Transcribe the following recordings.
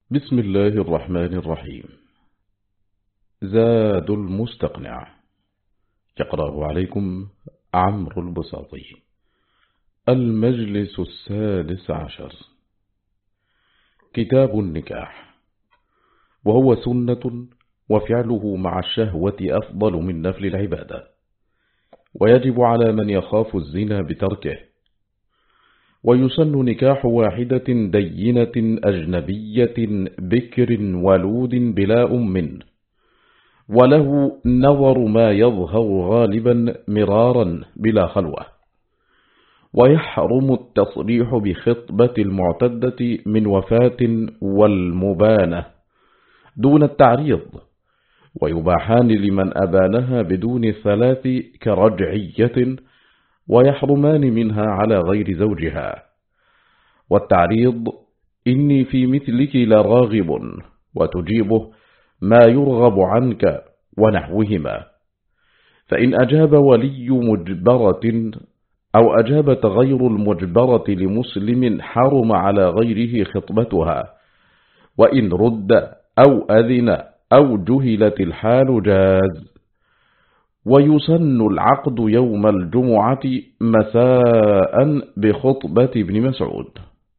بسم الله الرحمن الرحيم. زاد المستقنع. يقرأه عليكم عمرو البساطي. المجلس 16. كتاب النكاح، وهو سنة، وفعله مع الشهوة أفضل من نفل العبادة، ويجب على من يخاف الزنا بتركه. ويسن نكاح واحدة دينة أجنبية بكر ولود بلا أم، وله نظر ما يظهر غالبا مرارا بلا خلوة. ويحرم التصريح بخطبة المعتدة من وفاة والمبانة دون التعريض، ويباحان لمن أبانها بدون الثلاث كرجعية، ويحرمان منها على غير زوجها. والتعريض إني في مثلك لراغب، وتجيبه ما يرغب عنك ونحوهما. فإن أجاب ولي مجبرة أو أجابت غير المجبرة لمسلم حرم على غيره خطبتها، وإن رد أو أذن أو جهلت الحال جاز. ويسن العقد يوم الجمعة مساء بخطبة ابن مسعود.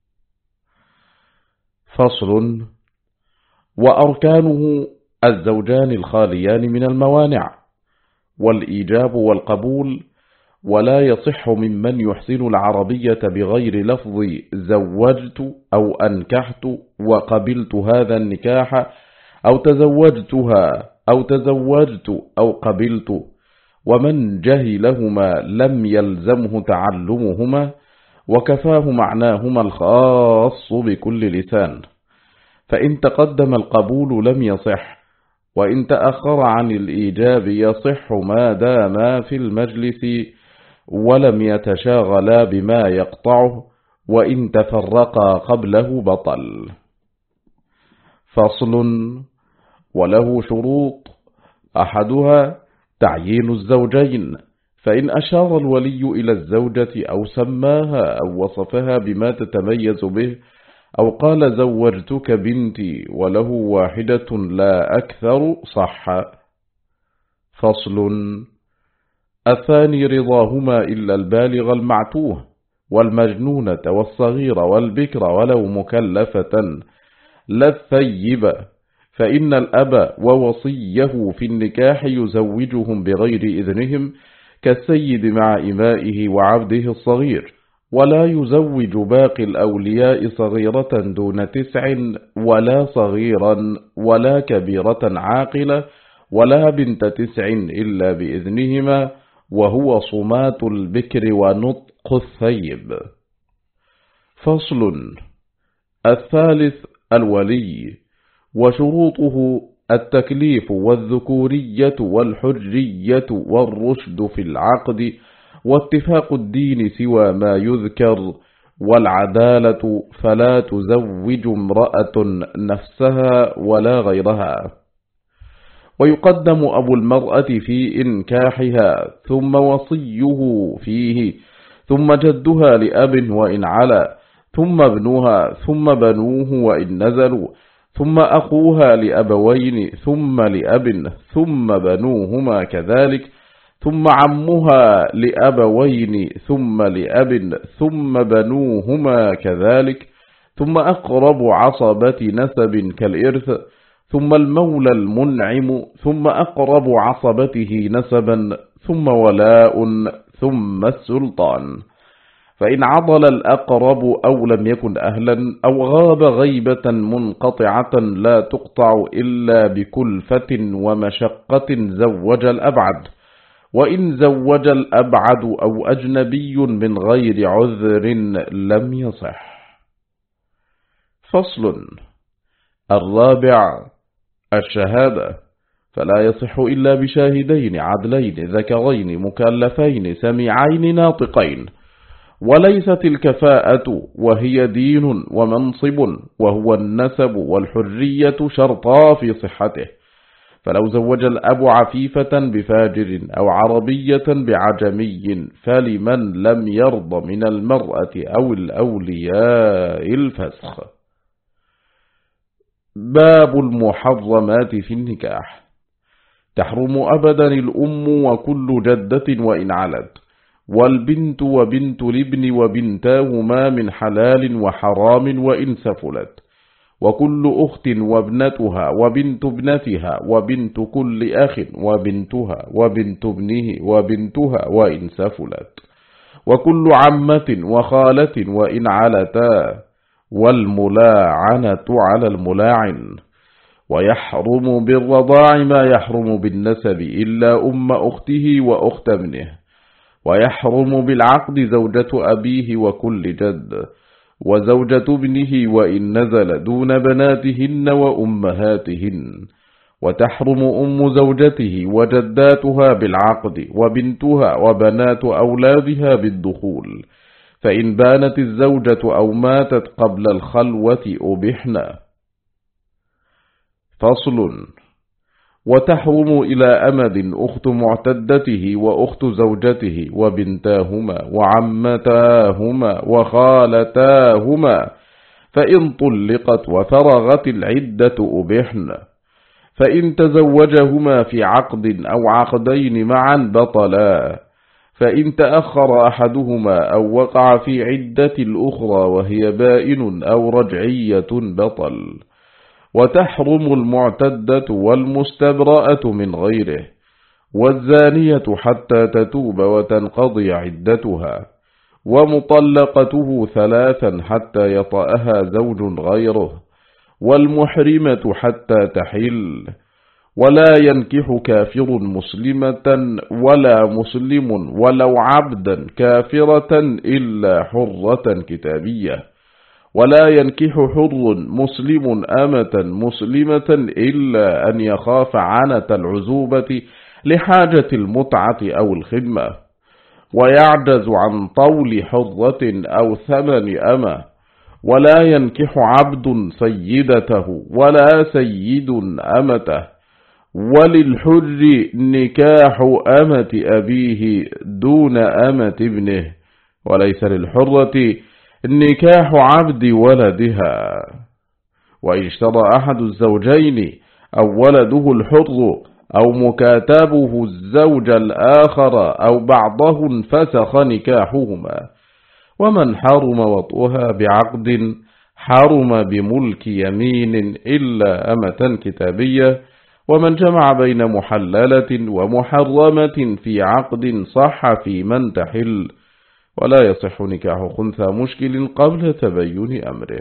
فصل. وأركانه الزوجان الخاليان من الموانع، والإيجاب والقبول، ولا يصح ممن يحسن العربية بغير لفظ زوجت أو أنكحت وقبلت هذا النكاح أو تزوجتها أو تزوجت أو قبلت. ومن جهلهما لم يلزمه تعلمهما، وكفاه معناهما الخاص بكل لسان. فإن تقدم القبول لم يصح، وإن تأخر عن الإيجاب يصح ما داما في المجلس ولم يتشاغلا بما يقطعه، وإن تفرقا قبله بطل. فصل. وله شروط، أحدها تعيين الزوجين، فإن أشار الولي إلى الزوجة أو سماها أو وصفها بما تتميز به، أو قال زوجتك بنتي وله واحدة لا أكثر صح. فصل. الثاني رضاهما إلا البالغ المعتوه والمجنونة والصغير والبكر ولو مكلفة لا الثيب، فإن الأب ووصيه في النكاح يزوجهم بغير إذنهم كالسيد مع إمائه وعبده الصغير، ولا يزوج باقي الأولياء صغيرة دون 9 ولا صغيرا ولا كبيرة عاقلة ولا بنت 9 إلا بإذنهما، وهو صمات البكر ونطق الثيب. فصل. الثالث الولي، وشروطه التكليف والذكورية والحرية والرشد في العقد، واتفاق الدين سوى ما يذكر، والعدالة، فلا تزوج امرأة نفسها ولا غيرها. ويقدم أبو المرأة في إنكاحها، ثم وصيه فيه، ثم جدها لأب وإن علا، ثم ابنها، ثم بنوه وإن نزلوا، ثم أخوها لأبوين، ثم لأب، ثم بنوهما كذلك، ثم عمها لأبوين، ثم لأب، ثم بنوهما كذلك، ثم أقرب عصبة نسب كالإرث، ثم المولى المنعم، ثم أقرب عصبته نسبا، ثم ولاء، ثم السلطان. فإن عضل الأقرب أو لم يكن أهلا أو غاب غيبة منقطعة لا تقطع إلا بكلفة ومشقة زوج الأبعد، وإن زوج الأبعد أو أجنبي من غير عذر لم يصح. فصل. الرابع الشهادة، فلا يصح إلا بشاهدين عدلين ذكرين مكلفين سميعين ناطقين، وليست الكفاءة وهي دين ومنصب وهو النسب والحرية شرطا في صحته. فلو زوج الأب عفيفة بفاجر أو عربية بعجمي فلمن لم يرض من المرأة أو الأولياء الفسخ. باب المحرمات في النكاح. تحرم أبدا الأم وكل جدة وإن علت، والبنت وبنت الابن وبنتاهما من حلال وحرام وإن سفلت، وكل أخت وابنتها وبنت ابنتها وبنت كل أخ وبنتها وبنت ابنه وبنتها وإن سفلت، وكل عمة وخالة وإن علتا، والملاعنة على الملاعن. ويحرم بالرضاع ما يحرم بالنسب إلا أم أخته وأخت ابنه. ويحرم بالعقد زوجة أبيه وكل جد، وزوجة ابنه وإن نزل دون بناتهن وأمهاتهن. وتحرم أم زوجته وجداتها بالعقد، وبنتها وبنات أولادها بالدخول، فإن بانت الزوجة أو ماتت قبل الخلوة أبحنا. فصل. وتحرم إلى أمد أخت معتدته وأخت زوجته وبنتاهما وعمتاهما وخالتاهما، فإن طلقت وفرغت العدة أبحنا. فإن تزوجهما في عقد أو عقدين معا بطلا، فإن تأخر أحدهما أو وقع في عدة الأخرى وهي بائن أو رجعية بطل. وتحرم المعتدة والمستبرأة من غيره، والزانية حتى تتوب وتنقضي عدتها، ومطلقته 3 حتى يطأها زوج غيره، والمحرمة حتى تحل. ولا ينكح كافر مسلمة ولا مسلم ولو عبدا كافرة إلا حرة كتابية. ولا ينكح حر مسلم أمة مسلمة إلا أن يخاف عنة العزوبة لحاجة المتعة أو الخدمة، ويعجز عن طول حرة أو ثمن أمة. ولا ينكح عبد سيدته ولا سيد أمته. وللحر نكاح أمة أبيه دون أمة ابنه، وليس للحرة نكاح عبد ولدها. وإن اشترى أحد الزوجين أو ولده الحر أو مكاتبه الزوج الآخر أو بعضه انفسخ نكاحهما. ومن حرم وطئها بعقد حرم بملك يمين إلا أمة كتابية. ومن جمع بين محللة ومحرمة في عقد صح في من تحل، ولا يصح نكاح خنثى مشكل قبل تبين أمره.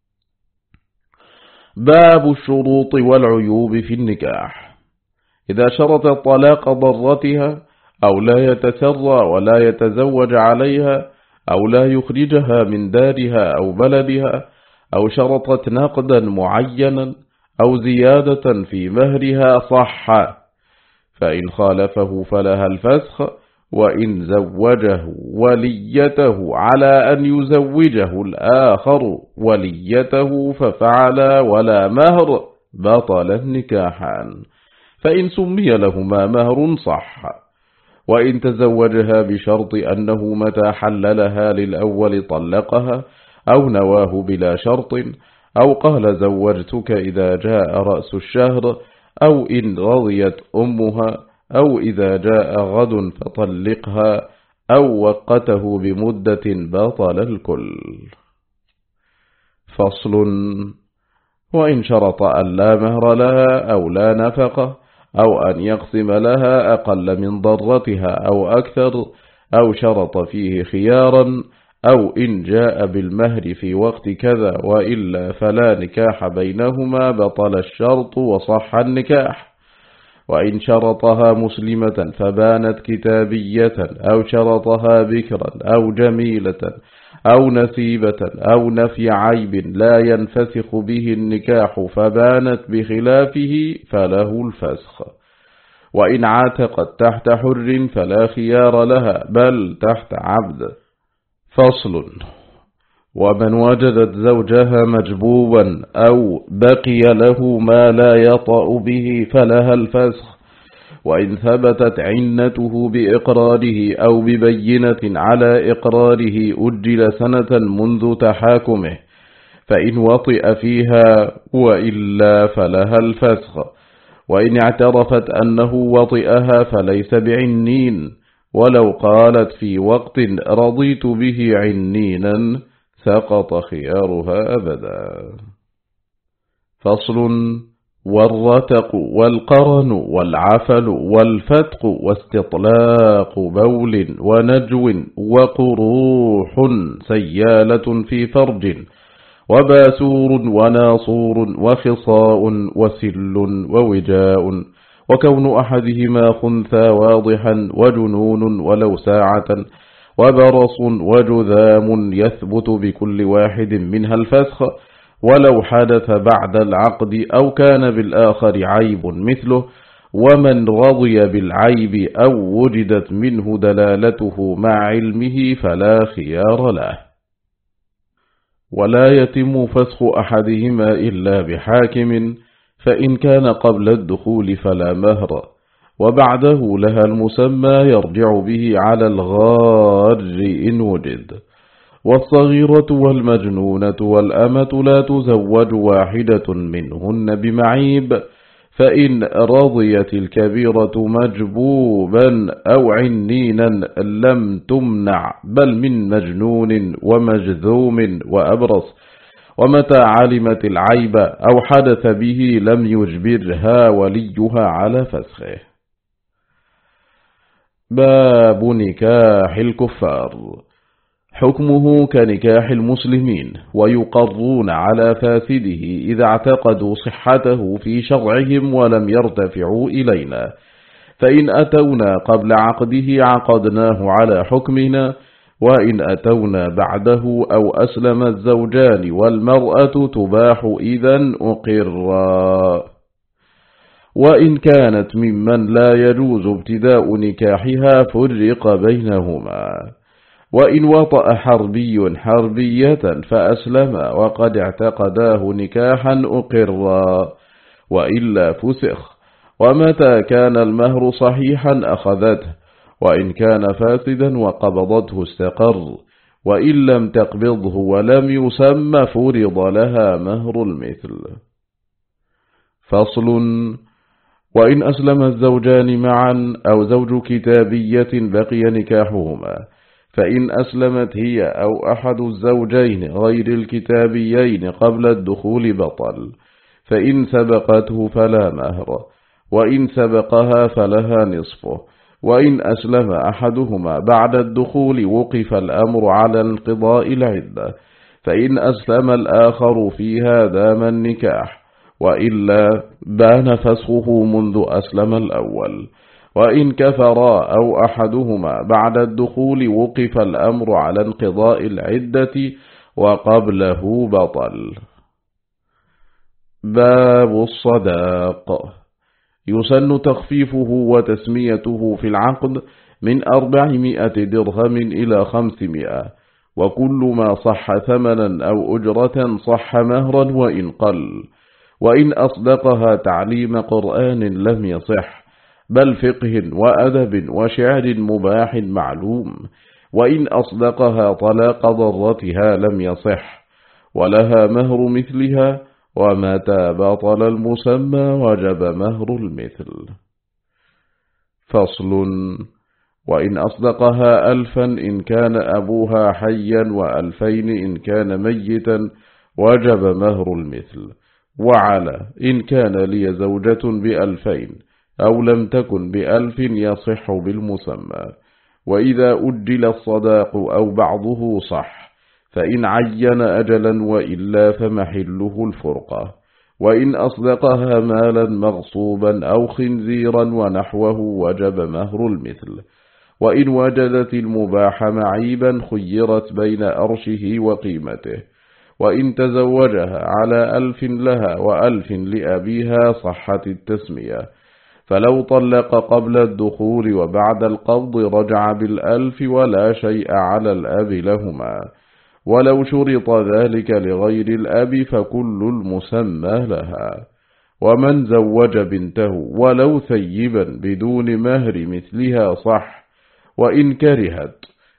باب الشروط والعيوب في النكاح. إذا شرط طلاق ضرتها أو لا يتسرى ولا يتزوج عليها أو لا يخرجها من دارها أو بلدها، أو شرطت نقدا معينا أو زيادة في مهرها صح، فإن خالفه فلها الفسخ. وإن زوجه وليته على أن يزوجه الآخر وليته ففعل ولا مهر بطل النكاحان، فإن سمي لهما مهر صح. وإن تزوجها بشرط أنه متى حللها للأول طلقها، أو نواه بلا شرط، أو قال زوجتك إذا جاء رأس الشهر، أو إن رضيت أمها، أو إذا جاء غد فطلقها، أو وقته بمدة بطل الكل. فصل. وإن شرط أن لا مهر لها أو لا نفقة، أو أن يقسم لها أقل من ضرتها أو أكثر، أو شرط فيه خيارا، أو إن جاء بالمهر في وقت كذا وإلا فلا نكاح بينهما بطل الشرط وصح النكاح. وإن شرطها مسلمة فبانت كتابية، أو شرطها بكرا أو جميلة أو نسيبة أو نفي عيب لا ينفسخ به النكاح فبانت بخلافه فله الفسخ. وإن عاتقت تحت حر فلا خيار لها بل تحت عبد. فصل. ومن وجدت زوجها مجبوبا أو بقي له ما لا يطأ به فلها الفسخ. وإن ثبتت عنته بإقراره أو ببينة على إقراره أجل سنة منذ تحاكمه، فإن وطئ فيها وإلا فلها الفسخ، وإن اعترفت أنه وطئها فليس بعنين، ولو قالت في وقت رضيت به عنينا سقط خيارها أبدا. فصل: والرتق والقرن والعفل والفتق واستطلاق بول ونجو وقروح سيالة في فرج وباسور وناصور وخصاء وسل ووجاء، وكون أحدهما خنثى واضحا وجنون ولو ساعة وبرص وجذام يثبت بكل واحد منها الفسخ ولو حدث بعد العقد أو كان بالآخر عيب مثله، ومن رضي بالعيب أو وجدت منه دلالته مع علمه فلا خيار له. ولا يتم فسخ أحدهما إلا بحاكم، فإن كان قبل الدخول فلا مهر، وبعده لها المسمى يرجع به على الغار إن وجد. والصغيرة والمجنونة والأمة لا تزوج واحدة منهن بمعيب، فإن رضيت الكبيرة مجبوبا أو عنينا لم تمنع، بل من مجنون ومجذوم وأبرص، ومتى علمت العيب أو حدث به لم يجبرها وليها على فسخه. باب نكاح الكفار. حكمه كنكاح المسلمين، ويقرون على فاسده إذا اعتقدوا صحته في شرعهم ولم يرتفعوا إلينا، فإن أتونا قبل عقده عقدناه على حكمنا، وإن أتونا بعده أو أسلم الزوجان والمرأة تباح إذن أقرا. وإن كانت ممن لا يجوز ابتداء نكاحها فرق بينهما. وإن وطأ حربي حربية فأسلم وقد اعتقداه نكاحا أقرا، وإلا فسخ. ومتى كان المهر صحيحا أخذته، وإن كان فاسدا وقبضته استقر، وإن لم تقبضه ولم يسمى فرض لها مهر المثل. فصل: وإن أسلم الزوجان معا أو زوج كتابية بقي نكاحهما، فإن أسلمت هي أو أحد الزوجين غير الكتابيين قبل الدخول بطل، فإن سبقته فلا مهر، وإن سبقها فلها نصفه. وإن أسلم أحدهما بعد الدخول وقف الأمر على انقضاء العدة، فإن أسلم الآخر فيها دام النكاح، وإلا بان فسخه منذ أسلم الأول. وإن كفرا أو أحدهما بعد الدخول وقف الأمر على انقضاء العدة وقبله بطل. باب الصداق. يسن تخفيفه وتسميته في العقد من 400 درهم إلى 500، وكل ما صح ثمنا أو أجرة صح مهرا وإن قل. وإن أصدقها تعليم قرآن لم يصح، بل فقه وأدب وشعر مباح معلوم. وإن أصدقها طلاق ضرتها لم يصح، ولها مهر مثلها، ومتى بطل المسمى وجب مهر المثل. فصل: وإن أصدقها 1000 إن كان أبوها حيا و2000 إن كان ميتا وجب مهر المثل. وعلى إن كان لي زوجة ب2000 أو لم تكن ب1000 يصح بالمسمى. وإذا أجل الصداق أو بعضه صح، فإن عين أجلا، وإلا فمحله الفرقة. وإن أصدقها مالا مغصوبا أو خنزيرا ونحوه وجب مهر المثل. وإن وجدت المباح معيبا خيرت بين أرشه وقيمته. وإن تزوجها على 1000 لها و1000 لأبيها صحت التسمية، فلو طلق قبل الدخول وبعد القبض رجع بال1000 ولا شيء على الأب لهما. ولو شرط ذلك لغير الأب فكل المسمى لها. ومن زوج بنته ولو ثيبا بدون مهر مثلها صح، وإن كرهت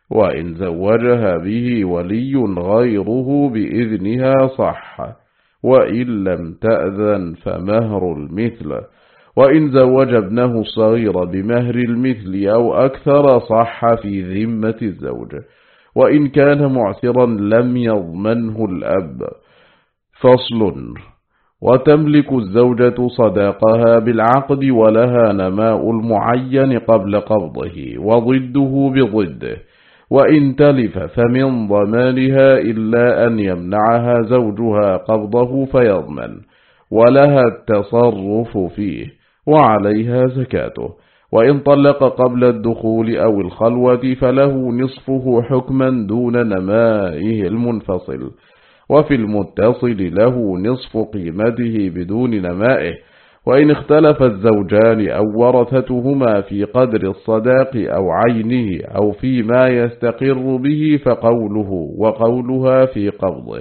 وإن زوجها به ولي غيره بإذنها صح، وإن لم تأذن فمهر المثل. وإن زوج ابنه الصغير بمهر المثل أو أكثر صح في ذمة الزوج، وإن كان معسرا لم يضمنه الأب. فصل. وتملك الزوجة صداقها بالعقد ولها نماء المعين قبل قبضه وضده بضده، وإن تلف فمن ضمانها إلا أن يمنعها زوجها قبضه فيضمن، ولها التصرف فيه وعليها زكاته. وإن طلق قبل الدخول أو الخلوة فله نصفه حكما دون نمائه المنفصل، وفي المتصل له نصف قيمته بدون نمائه. وإن اختلف الزوجان أو ورثتهما في قدر الصداق أو عينه أو فيما يستقر به فقوله وقولها في قبضه.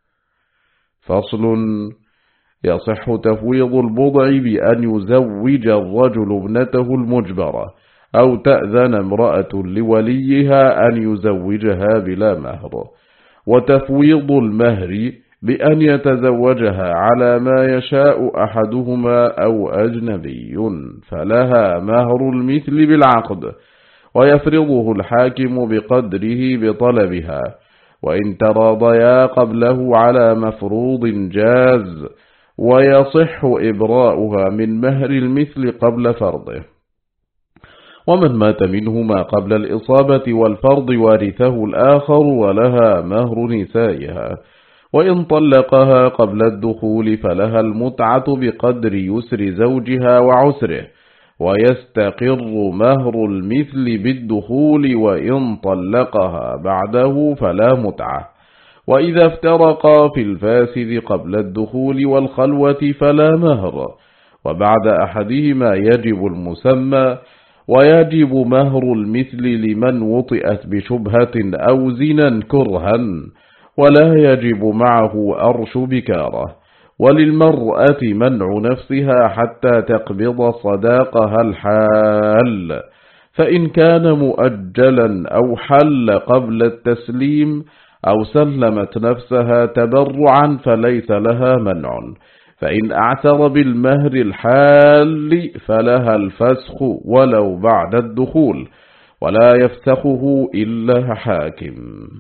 فصل. يصح تفويض البضع بأن يزوج الرجل ابنته المجبرة، أو تأذن امرأة لوليها أن يزوجها بلا مهر. وتفويض المهر بأن يتزوجها على ما يشاء أحدهما أو أجنبي، فلها مهر المثل بالعقد، ويفرضه الحاكم بقدره بطلبها. وإن تراضيا قبله على مفروض جاز، ويصح إبراؤها من مهر المثل قبل فرضه. ومن مات منهما قبل الإصابة والفرض وارثه الآخر ولها مهر نسائها. وإن طلقها قبل الدخول فلها المتعة بقدر يسر زوجها وعسره، ويستقر مهر المثل بالدخول. وإن طلقها بعده فلا متعة. وإذا افترقا في الفاسد قبل الدخول والخلوة فلا مهر، وبعد أحدهما يجب المسمى. ويجب مهر المثل لمن وطئت بشبهة أو زنا كرها، ولا يجب معه أرش بكارة. وللمرأة منع نفسها حتى تقبض صداقها الحال، فإن كان مؤجلا أو حل قبل التسليم أو سلمت نفسها تبرعا فليس لها منع. فإن اعتر بالمهر الحال فلها الفسخ ولو بعد الدخول، ولا يفسخه إلا حاكم.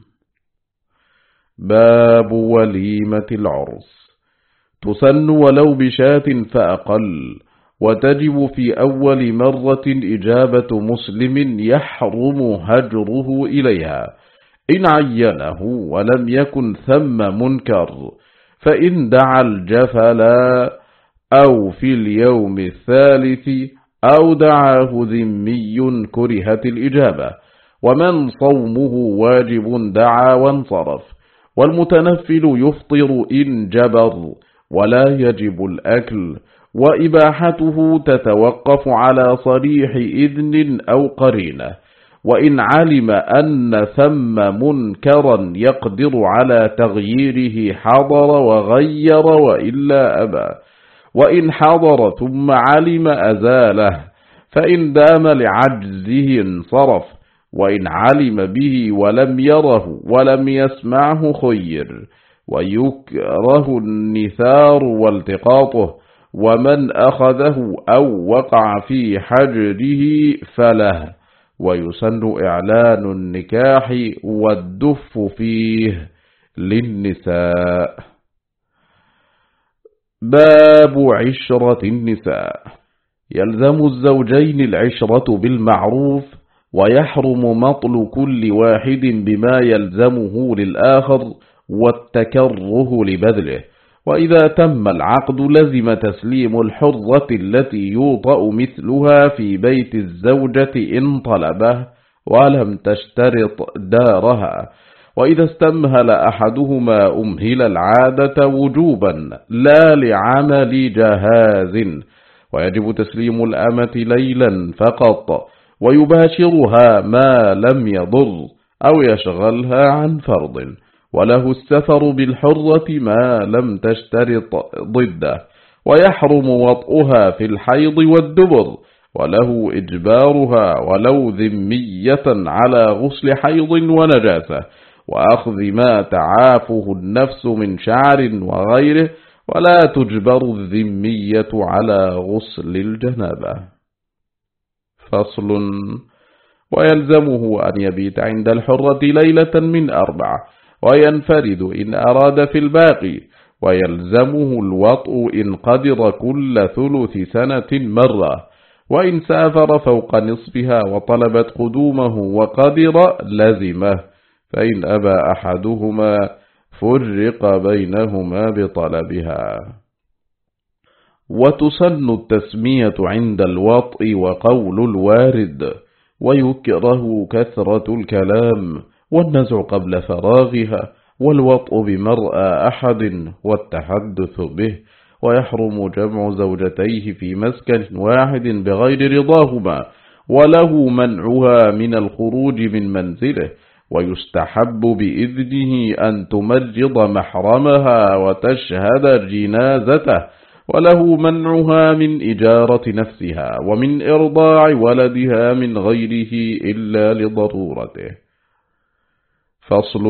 باب وليمة العرس. تسن ولو بشاة فأقل، وتجب في أول مرة إجابة مسلم يحرم هجره إليها إن عينه ولم يكن ثم منكر، فإن دعا الجفلا أو في اليوم الثالث أو دعاه ذمي كرهت الإجابة. ومن صومه واجب دعا وانصرف. والمتنفل يفطر إن جبر، ولا يجب الأكل. وإباحته تتوقف على صريح إذن أو قرينة. وإن علم أن ثم منكرا يقدر على تغييره حضر وغير، وإلا أبى. وإن حضر ثم علم أزاله، فإن دام لعجزه انصرف. وإن علم به ولم يره ولم يسمعه خير. ويكره النثار والتقاطه، ومن أخذه أو وقع في حجره فله. ويسن إعلان النكاح والدف فيه للنساء. باب عشرة النساء. يلزم الزوجين العشرة بالمعروف، ويحرم مطل كل واحد بما يلزمه للآخر والتكره لبذله. وإذا تم العقد لزم تسليم الحرة التي يوطأ مثلها في بيت الزوجة إن طلبه ولم تشترط دارها. وإذا استمهل أحدهما أمهل العادة وجوبا لا لعمل جهاز. ويجب تسليم الأمة ليلا فقط، ويباشرها ما لم يضر أو يشغلها عن فرض. وله السفر بالحرة ما لم تشترط ضده. ويحرم وطئها في الحيض والدبر، وله إجبارها ولو ذمية على غسل حيض ونجاسة، وأخذ ما تعافه النفس من شعر وغيره، ولا تجبر الذمية على غسل الجنابة. فصل. ويلزمه أن يبيت عند الحرة ليلة من 4، وينفرد إن أراد في الباقي، ويلزمه الوطء إن قدر كل 3 سنة مرة، وإن سافر فوق نصفها وطلبت قدومه وقدر لزمه، فإن أبى أحدهما فرق بينهما بطلبها. وتسن التسمية عند الوطء وقول الوارد، ويكره كثرة الكلام والنزع قبل فراغها، والوطء بمرأى أحد والتحدث به، ويحرم جمع زوجتيه في مسكن واحد بغير رضاهما، وله منعها من الخروج من منزله، ويستحب بإذنه أن تمرض محرمها وتشهد جنازته، وله منعها من إجارة نفسها ومن إرضاع ولدها من غيره إلا لضرورته. فصل.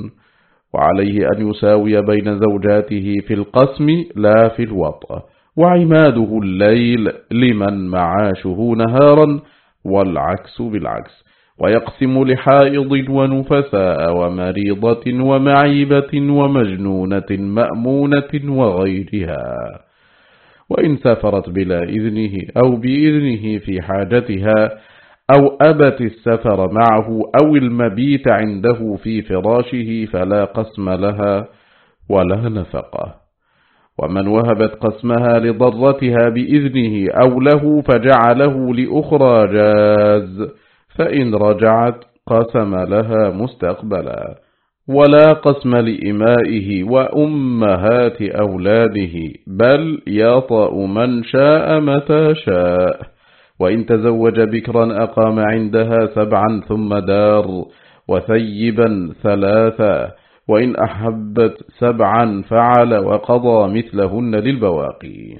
وعليه أن يساوي بين زوجاته في القسم لا في الوطء، وعماده الليل لمن معاشه نهارا، والعكس بالعكس، ويقسم لحائض ونفساء ومريضة ومعيبة ومجنونة مأمونة وغيرها. وإن سافرت بلا إذنه أو بإذنه في حاجتها، أو أبت السفر معه أو المبيت عنده في فراشه، فلا قسم لها ولا نفقة. ومن وهبت قسمها لضرتها بإذنه أو له فجعله لأخرى جاز، فإن رجعت قسم لها مستقبلا. ولا قسم لإمائه وأمهات أولاده، بل يطأ من شاء متى شاء. وإن تزوج بكرا أقام عندها 7 ثم دار، وثيبا 3، وإن أحبت 7 فعل وقضى مثلهن للبواقي.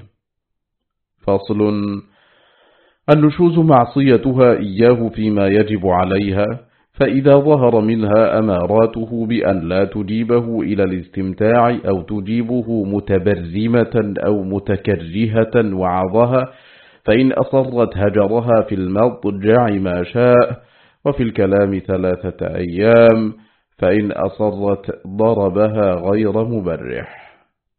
فصل. النشوز معصيتها إياه فيما يجب عليها، فإذا ظهر منها أماراته بأن لا تجيبه إلى الاستمتاع، أو تجيبه متبرمة أو متكرهة وعظها، فإن أصرت هجرها في المضجع ما شاء، وفي الكلام 3 أيام، فإن أصرت ضربها غير مبرح.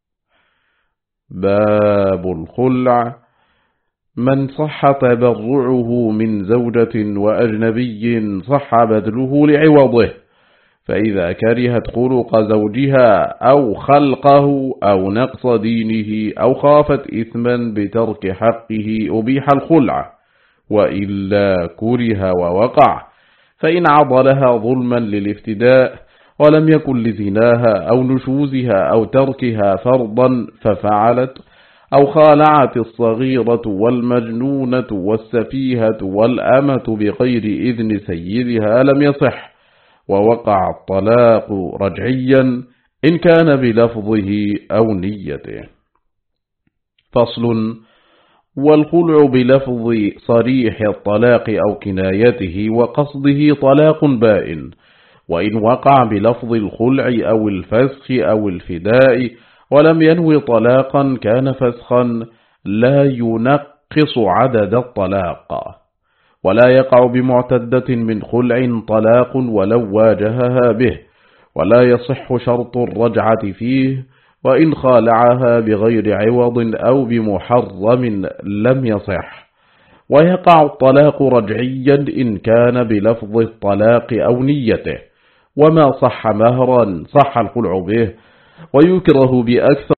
باب الخلع. من صح تبرعه من زوجة وأجنبي صح بذله لعوضه، فإذا كرهت خلق زوجها أو خلقه أو نقص دينه أو خافت إثما بترك حقه أبيح الخلع، وإلا كره ووقع، فإن عضلها ظلما للافتداء ولم يكن لزناها أو نشوزها أو تركها فرضا ففعلت، أو خالعت الصغيرة والمجنونة والسفيهة والأمة بغير إذن سيدها لم يصح، ووقع الطلاق رجعيا إن كان بلفظه أو نيته. فصل. والخلع بلفظ صريح الطلاق أو كنايته وقصده طلاق بائن، وإن وقع بلفظ الخلع أو الفسخ أو الفداء ولم ينوي طلاقا كان فسخا لا ينقص عدد الطلاق، ولا يقع بمعتدة من خلع طلاق ولو واجهها به، ولا يصح شرط الرجعة فيه، وإن خالعها بغير عوض أو بمحرم لم يصح، ويقع الطلاق رجعيا إن كان بلفظ الطلاق أو نيته، وما صح مهرا صح الخلع به، ويكره بأكثر